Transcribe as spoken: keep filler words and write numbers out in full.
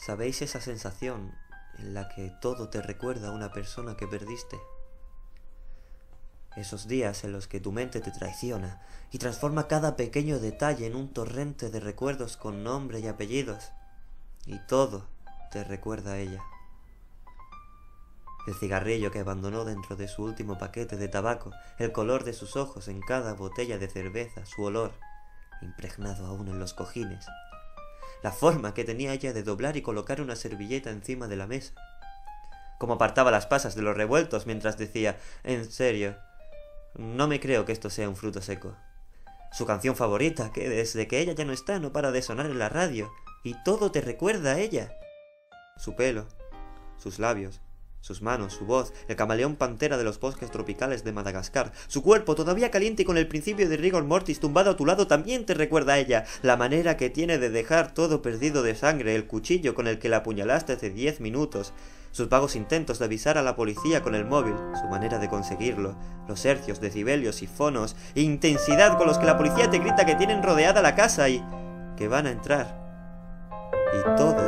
¿Sabéis esa sensación en la que todo te recuerda a una persona que perdiste? Esos días en los que tu mente te traiciona y transforma cada pequeño detalle en un torrente de recuerdos con nombre y apellidos, y todo te recuerda a ella. El cigarrillo que abandonó dentro de su último paquete de tabaco, el color de sus ojos en cada botella de cerveza, su olor, impregnado aún en los cojines, la forma que tenía ella de doblar y colocar una servilleta encima de la mesa, cómo apartaba las pasas de los revueltos mientras decía, en serio, no me creo que esto sea un fruto seco. Su canción favorita, que desde que ella ya no está no para de sonar en la radio, y todo te recuerda a ella. Su pelo, sus labios, sus manos, su voz, el camaleón pantera de los bosques tropicales de Madagascar, su cuerpo todavía caliente y con el principio de rigor mortis tumbado a tu lado también te recuerda a ella, la manera que tiene de dejar todo perdido de sangre, el cuchillo con el que la apuñalaste hace diez minutos, sus vagos intentos de avisar a la policía con el móvil, su manera de conseguirlo, los hercios, decibelios y fonos, e intensidad con los que la policía te grita que tienen rodeada la casa y que van a entrar. Y todo